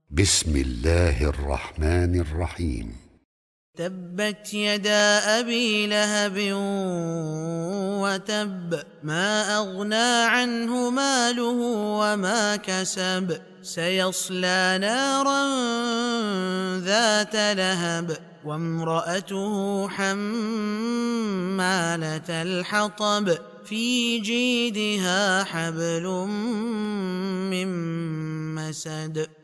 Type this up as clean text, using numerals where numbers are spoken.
بسم الله الرحمن الرحيم. تبت يدا أبي لهب وتب، ما أغنى عنه ماله وما كسب، سيصلى نارا ذات لهب، وامرأته حمالة الحطب، في جيدها حبل من مسد.